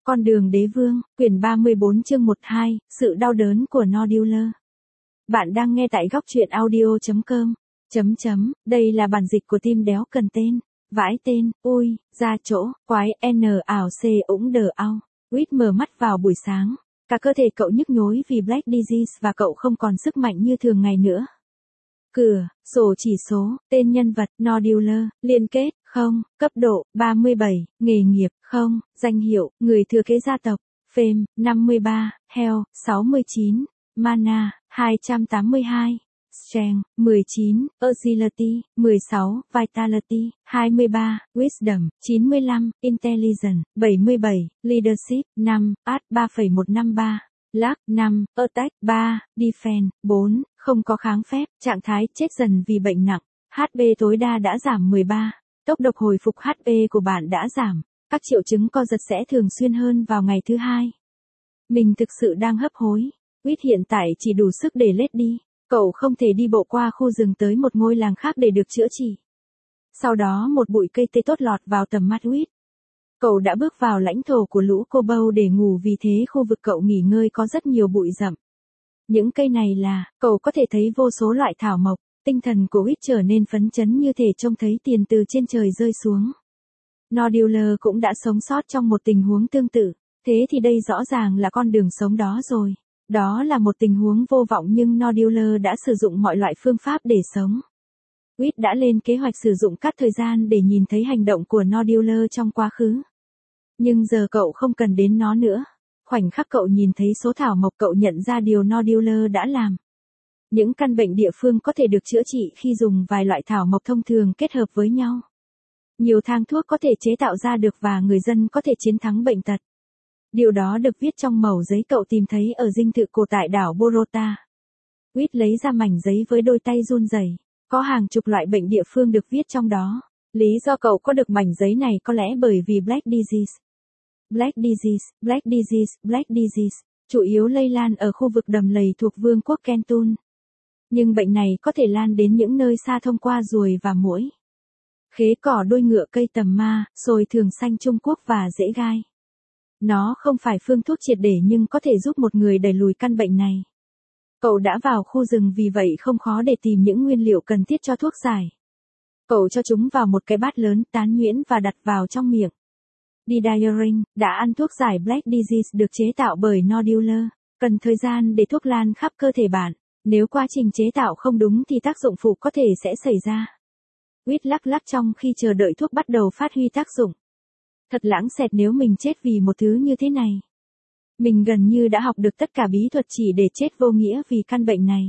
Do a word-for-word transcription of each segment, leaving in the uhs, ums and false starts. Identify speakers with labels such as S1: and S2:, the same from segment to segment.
S1: Con đường đế vương, quyển ba mươi bốn chương một hai, sự đau đớn của Nodular. Bạn đang nghe tại góc truyện audio chấm com. Chấm chấm, đây là bản dịch của team đéo cần tên. Vãi tên, ui, ra chỗ, quái, n ảo c ủng đờ ao. Quýt mở mắt vào buổi sáng. Cả cơ thể cậu nhức nhối vì Black Disease và cậu không còn sức mạnh như thường ngày nữa. Cửa, sổ chỉ số, tên nhân vật, Nodular, liên kết, không, cấp độ, ba mươi bảy, nghề nghiệp, không, danh hiệu, người thừa kế gia tộc, Fame, năm mươi ba, Health, sáu mươi chín, Mana, hai trăm tám mươi hai, Strength, mười chín, Agility, mười sáu, Vitality, hai mươi ba, Wisdom, chín mươi lăm, Intelligence, bảy mươi bảy, Leadership, năm, Art, ba phẩy một năm ba. Luck, năm, Attack, ba, Defense, bốn, không có kháng phép, trạng thái chết dần vì bệnh nặng, hát pê tối đa đã giảm mười ba, tốc độ hồi phục hát pê của bạn đã giảm, các triệu chứng co giật sẽ thường xuyên hơn vào ngày thứ hai. Mình thực sự đang hấp hối, Quýt hiện tại chỉ đủ sức để lết đi, cậu không thể đi bộ qua khu rừng tới một ngôi làng khác để được chữa trị. Sau đó một bụi cây tê tốt lọt vào tầm mắt Quýt. Cậu đã bước vào lãnh thổ của lũ cô bâu để ngủ vì thế khu vực cậu nghỉ ngơi có rất nhiều bụi rậm. Những cây này là, cậu có thể thấy vô số loại thảo mộc, tinh thần của Quýt trở nên phấn chấn như thể trông thấy tiền từ trên trời rơi xuống. Nodular cũng đã sống sót trong một tình huống tương tự, thế thì đây rõ ràng là con đường sống đó rồi. Đó là một tình huống vô vọng nhưng Nodular đã sử dụng mọi loại phương pháp để sống. Quýt đã lên kế hoạch sử dụng các thời gian để nhìn thấy hành động của Nodular trong quá khứ. Nhưng giờ cậu không cần đến nó nữa. Khoảnh khắc cậu nhìn thấy số thảo mộc cậu nhận ra điều Nodular đã làm. Những căn bệnh địa phương có thể được chữa trị khi dùng vài loại thảo mộc thông thường kết hợp với nhau. Nhiều thang thuốc có thể chế tạo ra được và người dân có thể chiến thắng bệnh tật. Điều đó được viết trong mẩu giấy cậu tìm thấy ở dinh thự cổ tại đảo Borota. Quýt lấy ra mảnh giấy với đôi tay run rẩy. Có hàng chục loại bệnh địa phương được viết trong đó. Lý do cậu có được mảnh giấy này có lẽ bởi vì Black Disease. Black Disease, Black Disease, Black Disease, chủ yếu lây lan ở khu vực đầm lầy thuộc vương quốc Kentun. Nhưng bệnh này có thể lan đến những nơi xa thông qua ruồi và muỗi. Khế cỏ đuôi ngựa cây tầm ma, sồi thường xanh Trung Quốc và rễ gai. Nó không phải phương thuốc triệt để nhưng có thể giúp một người đẩy lùi căn bệnh này. Cậu đã vào khu rừng vì vậy không khó để tìm những nguyên liệu cần thiết cho thuốc giải. Cậu cho chúng vào một cái bát lớn tán nhuyễn và đặt vào trong miệng. Didaring đã ăn thuốc giải Black Disease được chế tạo bởi Nodular. Cần thời gian để thuốc lan khắp cơ thể bạn. Nếu quá trình chế tạo không đúng thì tác dụng phụ có thể sẽ xảy ra. Quýt lắc lắc trong khi chờ đợi thuốc bắt đầu phát huy tác dụng. Thật lãng xẹt nếu mình chết vì một thứ như thế này. Mình gần như đã học được tất cả bí thuật chỉ để chết vô nghĩa vì căn bệnh này.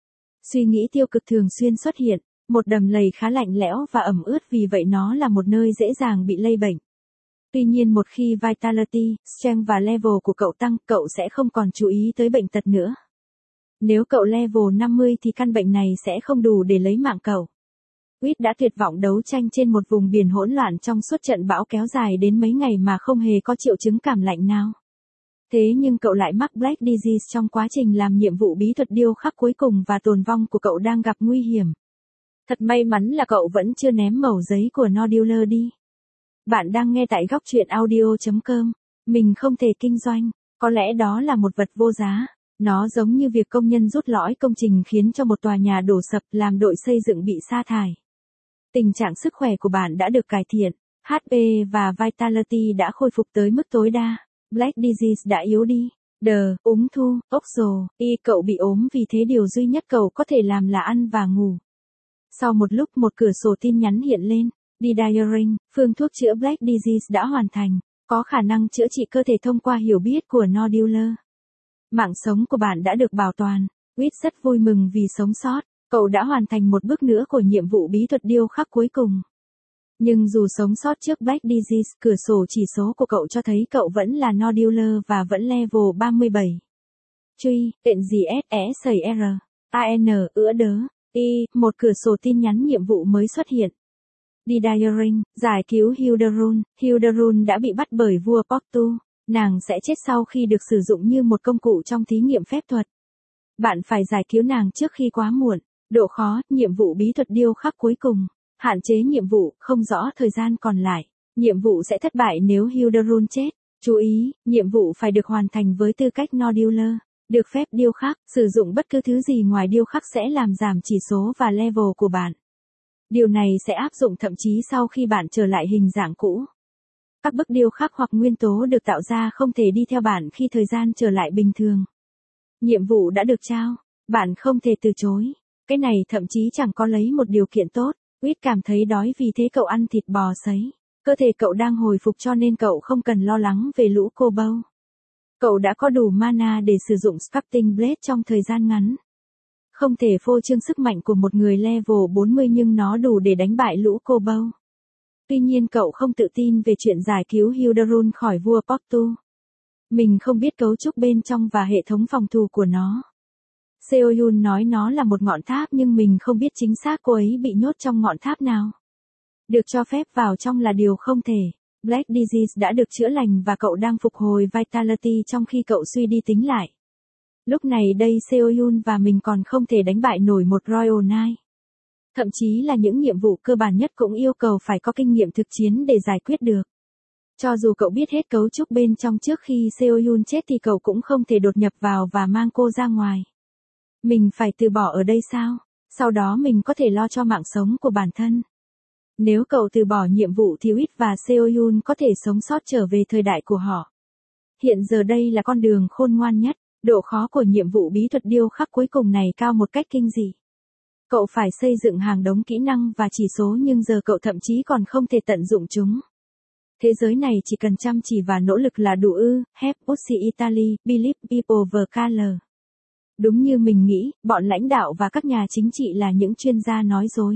S1: Suy nghĩ tiêu cực thường xuyên xuất hiện, một đầm lầy khá lạnh lẽo và ẩm ướt vì vậy nó là một nơi dễ dàng bị lây bệnh. Tuy nhiên một khi Vitality, Strength và level của cậu tăng, cậu sẽ không còn chú ý tới bệnh tật nữa. Nếu cậu level năm mươi thì căn bệnh này sẽ không đủ để lấy mạng cậu. Quýt đã tuyệt vọng đấu tranh trên một vùng biển hỗn loạn trong suốt trận bão kéo dài đến mấy ngày mà không hề có triệu chứng cảm lạnh nào. Thế nhưng cậu lại mắc Black Disease trong quá trình làm nhiệm vụ bí thuật điêu khắc cuối cùng và tồn vong của cậu đang gặp nguy hiểm. Thật may mắn là cậu vẫn chưa ném mẩu giấy của Nodular đi. Bạn đang nghe tại góc truyện audio chấm com. Mình không thể kinh doanh, có lẽ đó là một vật vô giá. Nó giống như việc công nhân rút lõi công trình khiến cho một tòa nhà đổ sập làm đội xây dựng bị sa thải. Tình trạng sức khỏe của bạn đã được cải thiện, hát pê và Vitality đã khôi phục tới mức tối đa, Black Disease đã yếu đi, đờ, úng thu, ốc rồ, y cậu bị ốm vì thế điều duy nhất cậu có thể làm là ăn và ngủ. Sau một lúc một cửa sổ tin nhắn hiện lên, Didaring, phương thuốc chữa Black Disease đã hoàn thành, có khả năng chữa trị cơ thể thông qua hiểu biết của Nodular. Mạng sống của bạn đã được bảo toàn, Quýt rất vui mừng vì sống sót. Cậu đã hoàn thành một bước nữa của nhiệm vụ bí thuật điêu khắc cuối cùng. Nhưng dù sống sót trước Black Disease, cửa sổ chỉ số của cậu cho thấy cậu vẫn là Nodular và vẫn level ba mươi bảy. Truy, tiện gì S E sẩy R, A N, ữa đớ, Y, một cửa sổ tin nhắn nhiệm vụ mới xuất hiện. Didaring, giải cứu Hilderun, Hilderun đã bị bắt bởi vua Portu, nàng sẽ chết sau khi được sử dụng như một công cụ trong thí nghiệm phép thuật. Bạn phải giải cứu nàng trước khi quá muộn. Độ khó, nhiệm vụ bí thuật điêu khắc cuối cùng. Hạn chế nhiệm vụ, không rõ thời gian còn lại. Nhiệm vụ sẽ thất bại nếu Hilderun chết. Chú ý, nhiệm vụ phải được hoàn thành với tư cách Nodular. Được phép điêu khắc, sử dụng bất cứ thứ gì ngoài điêu khắc sẽ làm giảm chỉ số và level của bạn. Điều này sẽ áp dụng thậm chí sau khi bạn trở lại hình dạng cũ. Các bức điêu khắc hoặc nguyên tố được tạo ra không thể đi theo bạn khi thời gian trở lại bình thường. Nhiệm vụ đã được trao, bạn không thể từ chối. Cái này thậm chí chẳng có lấy một điều kiện tốt. Reed cảm thấy đói vì thế cậu ăn thịt bò sấy. Cơ thể cậu đang hồi phục cho nên cậu không cần lo lắng về lũ cô bâu. Cậu đã có đủ mana để sử dụng Sculpting Blade trong thời gian ngắn. Không thể phô trương sức mạnh của một người level bốn mươi nhưng nó đủ để đánh bại lũ cô bâu. Tuy nhiên cậu không tự tin về chuyện giải cứu Hildarun khỏi vua Portu. Mình không biết cấu trúc bên trong và hệ thống phòng thủ của nó. Seoyun nói nó là một ngọn tháp nhưng mình không biết chính xác cô ấy bị nhốt trong ngọn tháp nào. Được cho phép vào trong là điều không thể. Black Disease đã được chữa lành và cậu đang phục hồi Vitality trong khi cậu suy đi tính lại. Lúc này đây Seoyun và mình còn không thể đánh bại nổi một Royal Knight. Thậm chí là những nhiệm vụ cơ bản nhất cũng yêu cầu phải có kinh nghiệm thực chiến để giải quyết được. Cho dù cậu biết hết cấu trúc bên trong trước khi Seoyun chết thì cậu cũng không thể đột nhập vào và mang cô ra ngoài. Mình phải từ bỏ ở đây sao? Sau đó mình có thể lo cho mạng sống của bản thân. Nếu cậu từ bỏ nhiệm vụ thì Reed và Seoyun có thể sống sót trở về thời đại của họ. Hiện giờ đây là con đường khôn ngoan nhất. Độ khó của nhiệm vụ bí thuật điêu khắc cuối cùng này cao một cách kinh dị. Cậu phải xây dựng hàng đống kỹ năng và chỉ số nhưng giờ cậu thậm chí còn không thể tận dụng chúng. Thế giới này chỉ cần chăm chỉ và nỗ lực là đủ ư, Hep Ussi Italy, Believe People the Color. Đúng như mình nghĩ, bọn lãnh đạo và các nhà chính trị là những chuyên gia nói dối.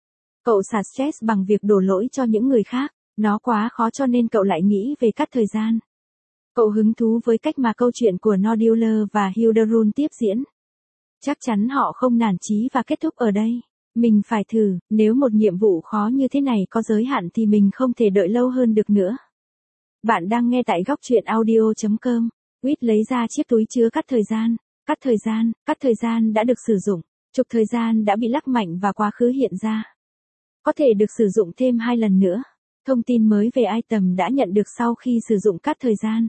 S1: Cậu xả stress bằng việc đổ lỗi cho những người khác, nó quá khó cho nên cậu lại nghĩ về cắt thời gian. Cậu hứng thú với cách mà câu chuyện của Nodular và Hildarun tiếp diễn. Chắc chắn họ không nản chí và kết thúc ở đây. Mình phải thử, nếu một nhiệm vụ khó như thế này có giới hạn thì mình không thể đợi lâu hơn được nữa. Bạn đang nghe tại góc truyện audio chấm com. Reed lấy ra chiếc túi chứa cắt thời gian. Cắt thời gian, cắt thời gian đã được sử dụng. Trục thời gian đã bị lắc mạnh và quá khứ hiện ra. Có thể được sử dụng thêm hai lần nữa. Thông tin mới về item đã nhận được sau khi sử dụng cắt thời gian.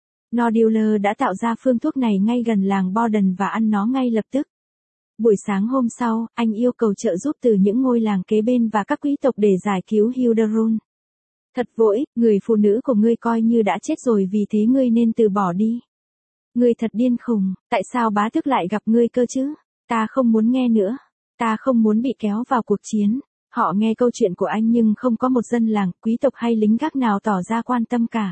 S1: Nodular đã tạo ra phương thuốc này ngay gần làng Borden và ăn nó ngay lập tức. Buổi sáng hôm sau, anh yêu cầu trợ giúp từ những ngôi làng kế bên và các quý tộc để giải cứu Hildarun. Thật vội, người phụ nữ của ngươi coi như đã chết rồi vì thế ngươi nên từ bỏ đi. Ngươi thật điên khùng, tại sao bá tước lại gặp ngươi cơ chứ? Ta không muốn nghe nữa. Ta không muốn bị kéo vào cuộc chiến. Họ nghe câu chuyện của anh nhưng không có một dân làng, quý tộc hay lính gác nào tỏ ra quan tâm cả.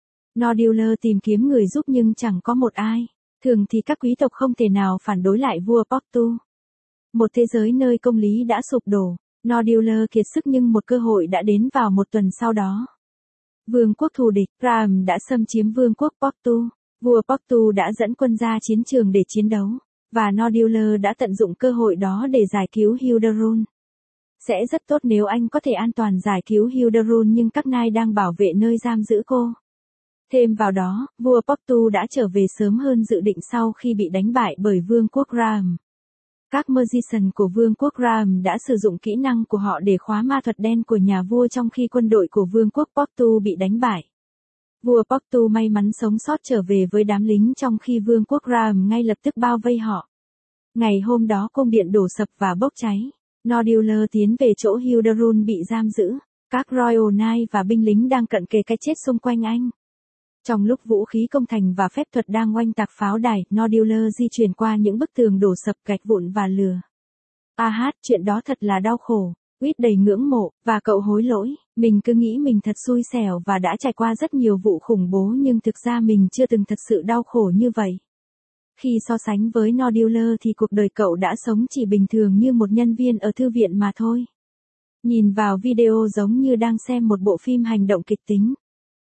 S1: Nodular tìm kiếm người giúp nhưng chẳng có một ai. Thường thì các quý tộc không thể nào phản đối lại vua Portu. Một thế giới nơi công lý đã sụp đổ. Nodular kiệt sức nhưng một cơ hội đã đến vào một tuần sau đó. Vương quốc thù địch, Graham đã xâm chiếm vương quốc Portu. Vua Portu đã dẫn quân ra chiến trường để chiến đấu. Và Nodular đã tận dụng cơ hội đó để giải cứu Hildarun. Sẽ rất tốt nếu anh có thể an toàn giải cứu Hildarun nhưng các nai đang bảo vệ nơi giam giữ cô. Thêm vào đó, vua Portu đã trở về sớm hơn dự định sau khi bị đánh bại bởi vương quốc Graham. Các magician của vương quốc Graham đã sử dụng kỹ năng của họ để khóa ma thuật đen của nhà vua trong khi quân đội của vương quốc Portu bị đánh bại. Vua Portu may mắn sống sót trở về với đám lính trong khi vương quốc Graham ngay lập tức bao vây họ. Ngày hôm đó cung điện đổ sập và bốc cháy. Nodular tiến về chỗ Hildarun bị giam giữ. Các Royal Knight và binh lính đang cận kề cái chết xung quanh anh. Trong lúc vũ khí công thành và phép thuật đang oanh tạc pháo đài, Nodular di chuyển qua những bức tường đổ sập gạch vụn và lửa. A hát, chuyện đó thật là đau khổ. Reed đầy ngưỡng mộ, và cậu hối lỗi. Mình cứ nghĩ mình thật xui xẻo và đã trải qua rất nhiều vụ khủng bố nhưng thực ra mình chưa từng thật sự đau khổ như vậy. Khi so sánh với Nodular thì cuộc đời cậu đã sống chỉ bình thường như một nhân viên ở thư viện mà thôi. Nhìn vào video giống như đang xem một bộ phim hành động kịch tính.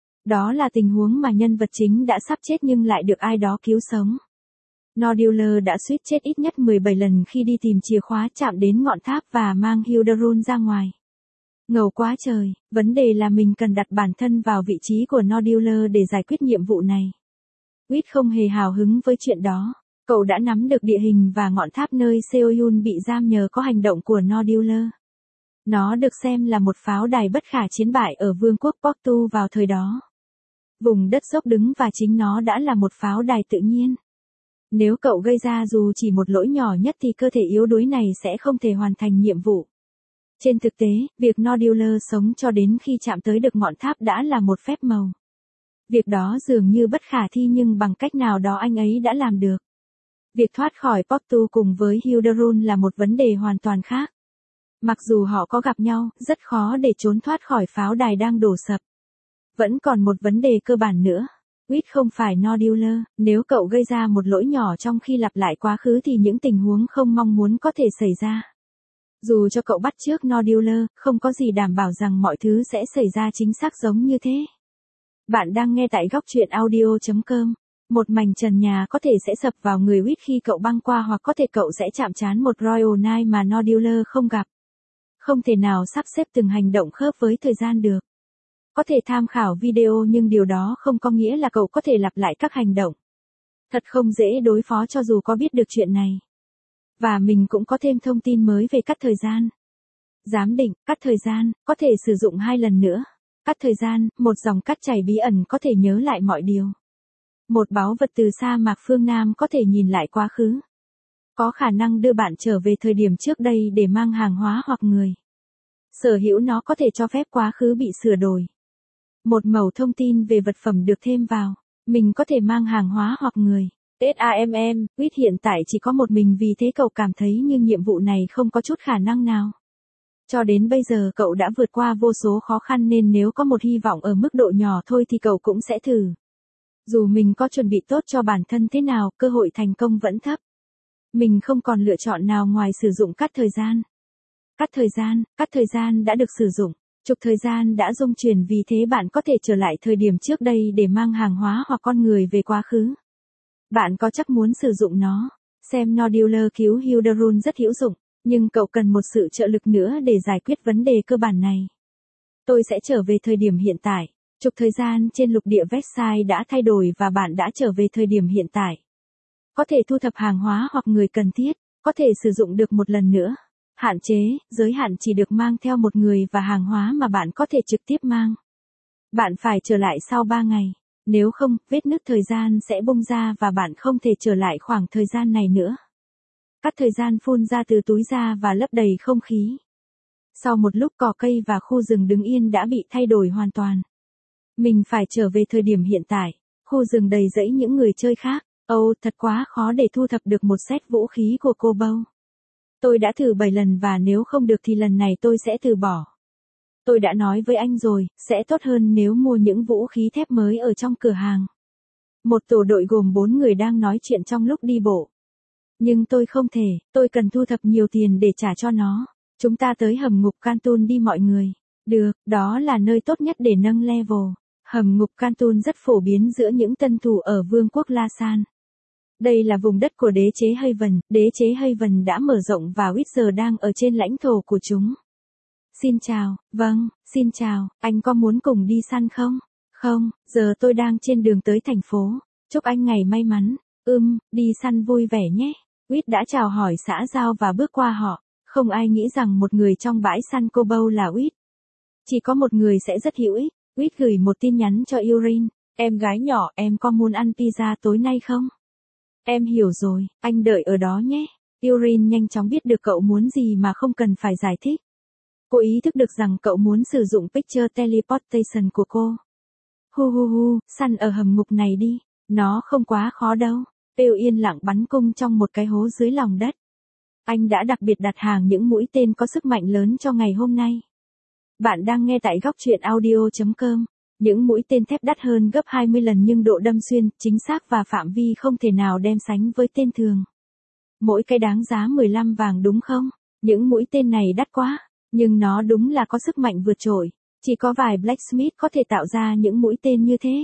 S1: Đó là tình huống mà nhân vật chính đã sắp chết nhưng lại được ai đó cứu sống. Nodular đã suýt chết ít nhất mười bảy lần khi đi tìm chìa khóa chạm đến ngọn tháp và mang Hildarun ra ngoài. Ngầu quá trời, vấn đề là mình cần đặt bản thân vào vị trí của Nodular để giải quyết nhiệm vụ này. Reed không hề hào hứng với chuyện đó. Cậu đã nắm được địa hình và ngọn tháp nơi Seoyun bị giam nhờ có hành động của Nodular. Nó được xem là một pháo đài bất khả chiến bại ở vương quốc Portu vào thời đó. Vùng đất dốc đứng và chính nó đã là một pháo đài tự nhiên. Nếu cậu gây ra dù chỉ một lỗi nhỏ nhất thì cơ thể yếu đuối này sẽ không thể hoàn thành nhiệm vụ. Trên thực tế, việc Noduler sống cho đến khi chạm tới được ngọn tháp đã là một phép màu. Việc đó dường như bất khả thi nhưng bằng cách nào đó anh ấy đã làm được. Việc thoát khỏi Portu cùng với Hilderun là một vấn đề hoàn toàn khác. Mặc dù họ có gặp nhau, rất khó để trốn thoát khỏi pháo đài đang đổ sập. Vẫn còn một vấn đề cơ bản nữa. Whit không phải Noduler, nếu cậu gây ra một lỗi nhỏ trong khi lặp lại quá khứ thì những tình huống không mong muốn có thể xảy ra. Dù cho cậu bắt chước Noduler, không có gì đảm bảo rằng mọi thứ sẽ xảy ra chính xác giống như thế. Bạn đang nghe tại góc truyện audio chấm com. Một mảnh trần nhà có thể sẽ sập vào người Whit khi cậu băng qua hoặc có thể cậu sẽ chạm trán một Royal Knight mà Noduler không gặp. Không thể nào sắp xếp từng hành động khớp với thời gian được. Có thể tham khảo video nhưng điều đó không có nghĩa là cậu có thể lặp lại các hành động. Thật không dễ đối phó cho dù có biết được chuyện này. Và mình cũng có thêm thông tin mới về cắt thời gian. Giám định, cắt thời gian, có thể sử dụng hai lần nữa. Cắt thời gian, một dòng cắt chảy bí ẩn có thể nhớ lại mọi điều. Một báu vật từ sa mạc phương Nam có thể nhìn lại quá khứ. Có khả năng đưa bạn trở về thời điểm trước đây để mang hàng hóa hoặc người. Sở hữu nó có thể cho phép quá khứ bị sửa đổi. Một mẩu thông tin về vật phẩm được thêm vào. Mình có thể mang hàng hóa hoặc người. SAMM, Whit hiện tại chỉ có một mình vì thế cậu cảm thấy như nhiệm vụ này không có chút khả năng nào. Cho đến bây giờ cậu đã vượt qua vô số khó khăn nên nếu có một hy vọng ở mức độ nhỏ thôi thì cậu cũng sẽ thử. Dù mình có chuẩn bị tốt cho bản thân thế nào, cơ hội thành công vẫn thấp. Mình không còn lựa chọn nào ngoài sử dụng cắt thời gian. Cắt thời gian, cắt thời gian đã được sử dụng. Trục thời gian đã dung chuyển vì thế bạn có thể trở lại thời điểm trước đây để mang hàng hóa hoặc con người về quá khứ. Bạn có chắc muốn sử dụng nó? Xem Noduler cứu Hilderun rất hữu dụng, nhưng cậu cần một sự trợ lực nữa để giải quyết vấn đề cơ bản này. Tôi sẽ trở về thời điểm hiện tại. Trục thời gian trên lục địa Versailles đã thay đổi và bạn đã trở về thời điểm hiện tại. Có thể thu thập hàng hóa hoặc người cần thiết, có thể sử dụng được một lần nữa. Hạn chế, giới hạn chỉ được mang theo một người và hàng hóa mà bạn có thể trực tiếp mang. Bạn phải trở lại sau ba ngày. Nếu không, vết nứt thời gian sẽ bung ra và bạn không thể trở lại khoảng thời gian này nữa. Cắt thời gian phun ra từ túi ra và lấp đầy không khí. Sau một lúc cỏ cây và khu rừng đứng yên đã bị thay đổi hoàn toàn. Mình phải trở về thời điểm hiện tại. Khu rừng đầy rẫy những người chơi khác. Ồ, thật quá khó để thu thập được một set vũ khí của cô Bâu. Tôi đã thử bảy lần và nếu không được thì lần này tôi sẽ từ bỏ. Tôi đã nói với anh rồi, sẽ tốt hơn nếu mua những vũ khí thép mới ở trong cửa hàng. Một tổ đội gồm bốn người đang nói chuyện trong lúc đi bộ. Nhưng tôi không thể, tôi cần thu thập nhiều tiền để trả cho nó. Chúng ta tới hầm ngục Cantun đi mọi người. Được, đó là nơi tốt nhất để nâng level. Hầm ngục Cantun rất phổ biến giữa những tân thủ ở Vương quốc La San. Đây là vùng đất của đế chế Haven, đế chế Haven đã mở rộng và Whit giờ đang ở trên lãnh thổ của chúng. Xin chào, vâng, xin chào, anh có muốn cùng đi săn không? Không, giờ tôi đang trên đường tới thành phố. Chúc anh ngày may mắn. Ừm, đi săn vui vẻ nhé. Whit đã chào hỏi xã giao và bước qua họ. Không ai nghĩ rằng một người trong bãi săn cô Bâu là Whit. Chỉ có một người sẽ rất hữu ích. Whit gửi một tin nhắn cho Erin. Em gái nhỏ, em có muốn ăn pizza tối nay không? Em hiểu rồi, anh đợi ở đó nhé. Erin nhanh chóng biết được cậu muốn gì mà không cần phải giải thích. Cô ý thức được rằng cậu muốn sử dụng picture teleportation của cô. Hu hu hu, săn ở hầm ngục này đi. Nó không quá khó đâu. Pêu yên lặng bắn cung trong một cái hố dưới lòng đất. Anh đã đặc biệt đặt hàng những mũi tên có sức mạnh lớn cho ngày hôm nay. Bạn đang nghe tại góc truyện audio chấm com. Những mũi tên thép đắt hơn gấp hai mươi lần nhưng độ đâm xuyên, chính xác và phạm vi không thể nào đem sánh với tên thường. Mỗi cái đáng giá mười lăm vàng đúng không? Những mũi tên này đắt quá, nhưng nó đúng là có sức mạnh vượt trội. Chỉ có vài blacksmith có thể tạo ra những mũi tên như thế.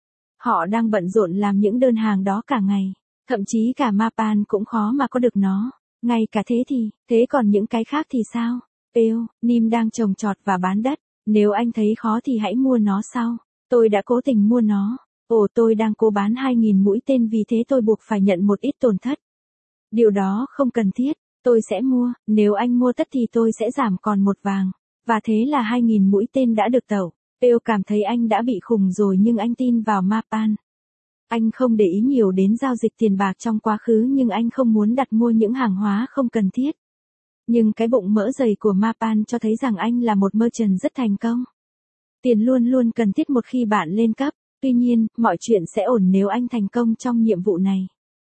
S1: Họ đang bận rộn làm những đơn hàng đó cả ngày. Thậm chí cả Mapan cũng khó mà có được nó. Ngay cả thế thì, thế còn những cái khác thì sao? Pêu, Nim đang trồng trọt và bán đất. Nếu anh thấy khó thì hãy mua nó sau. Tôi đã cố tình mua nó. Ồ, tôi đang cố bán hai nghìn mũi tên vì thế tôi buộc phải nhận một ít tổn thất. Điều đó không cần thiết. Tôi sẽ mua, nếu anh mua tất thì tôi sẽ giảm còn một vàng. Và thế là hai nghìn mũi tên đã được tẩu. Pale cảm thấy anh đã bị khùng rồi nhưng anh tin vào Mapan. Anh không để ý nhiều đến giao dịch tiền bạc trong quá khứ nhưng anh không muốn đặt mua những hàng hóa không cần thiết. Nhưng cái bụng mỡ dày của Mapan cho thấy rằng anh là một merchant rất thành công. Tiền luôn luôn cần thiết một khi bạn lên cấp, tuy nhiên, mọi chuyện sẽ ổn nếu anh thành công trong nhiệm vụ này.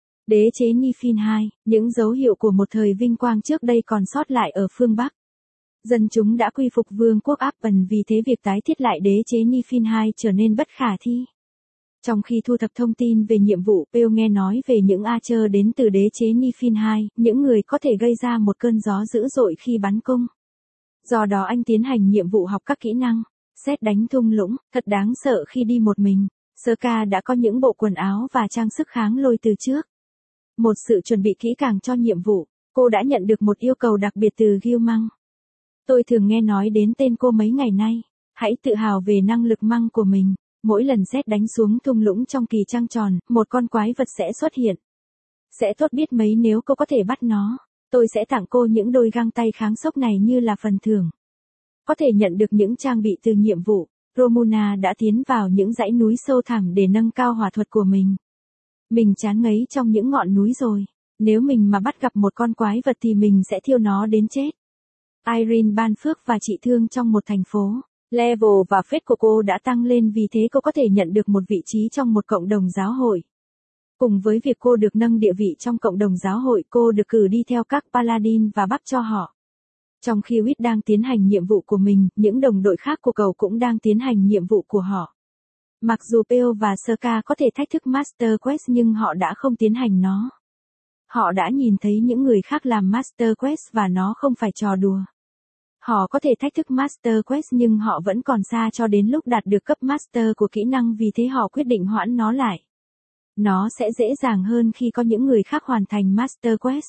S1: Đế chế Nifin hai, những dấu hiệu của một thời vinh quang trước đây còn sót lại ở phương Bắc. Dân chúng đã quy phục vương quốc Appen, vì thế việc tái thiết lại đế chế Nifin hai trở nên bất khả thi. Trong khi thu thập thông tin về nhiệm vụ, Pale nghe nói về những Archer đến từ đế chế Nifin hai, những người có thể gây ra một cơn gió dữ dội khi bắn cung. Do đó anh tiến hành nhiệm vụ học các kỹ năng, sét đánh thung lũng, thật đáng sợ khi đi một mình. Serka đã có những bộ quần áo và trang sức kháng lôi từ trước. Một sự chuẩn bị kỹ càng cho nhiệm vụ, cô đã nhận được một yêu cầu đặc biệt từ Gilmang. Tôi thường nghe nói đến tên cô mấy ngày nay. Hãy tự hào về năng lực măng của mình. Mỗi lần sét đánh xuống thung lũng trong kỳ trăng tròn, một con quái vật sẽ xuất hiện. Sẽ tốt biết mấy nếu cô có thể bắt nó. Tôi sẽ tặng cô những đôi găng tay kháng sốc này như là phần thưởng. Có thể nhận được những trang bị từ nhiệm vụ, Romuna đã tiến vào những dãy núi sâu thẳm để nâng cao hỏa thuật của mình. Mình chán ngấy trong những ngọn núi rồi. Nếu mình mà bắt gặp một con quái vật thì mình sẽ thiêu nó đến chết. Irene ban phước và trị thương trong một thành phố. Level và phết của cô đã tăng lên, vì thế cô có thể nhận được một vị trí trong một cộng đồng giáo hội. Cùng với việc cô được nâng địa vị trong cộng đồng giáo hội, cô được cử đi theo các paladin và bắt cho họ. Trong khi Wit đang tiến hành nhiệm vụ của mình, những đồng đội khác của cậu cũng đang tiến hành nhiệm vụ của họ. Mặc dù Pale và Serka có thể thách thức Master Quest nhưng họ đã không tiến hành nó. Họ đã nhìn thấy những người khác làm Master Quest và nó không phải trò đùa. Họ có thể thách thức Master Quest nhưng họ vẫn còn xa cho đến lúc đạt được cấp Master của kỹ năng, vì thế họ quyết định hoãn nó lại. Nó sẽ dễ dàng hơn khi có những người khác hoàn thành Master Quest.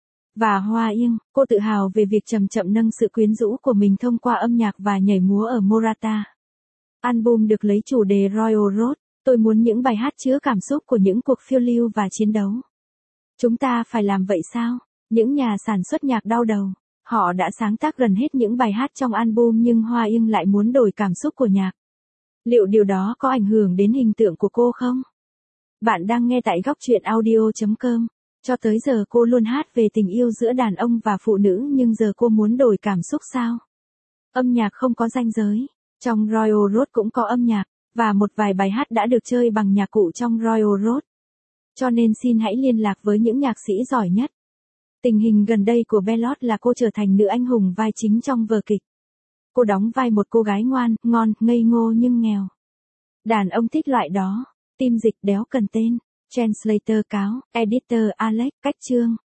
S1: Và Hoa Yên, cô tự hào về việc chậm chậm nâng sự quyến rũ của mình thông qua âm nhạc và nhảy múa ở Morata. Album được lấy chủ đề Royal Road, tôi muốn những bài hát chứa cảm xúc của những cuộc phiêu lưu và chiến đấu. Chúng ta phải làm vậy sao? Những nhà sản xuất nhạc đau đầu. Họ đã sáng tác gần hết những bài hát trong album nhưng Hoa Yên lại muốn đổi cảm xúc của nhạc. Liệu điều đó có ảnh hưởng đến hình tượng của cô không? Bạn đang nghe tại góc truyện audio chấm com. Cho tới giờ cô luôn hát về tình yêu giữa đàn ông và phụ nữ, nhưng giờ cô muốn đổi cảm xúc sao? Âm nhạc không có ranh giới. Trong Royal Road cũng có âm nhạc, và một vài bài hát đã được chơi bằng nhạc cụ trong Royal Road. Cho nên xin hãy liên lạc với những nhạc sĩ giỏi nhất. Tình hình gần đây của Bellot là cô trở thành nữ anh hùng vai chính trong vở kịch. Cô đóng vai một cô gái ngoan, ngon, ngây ngô nhưng nghèo. Đàn ông thích loại đó. Tim dịch đéo cần tên. Translator cáo, Editor Alex, cách chương.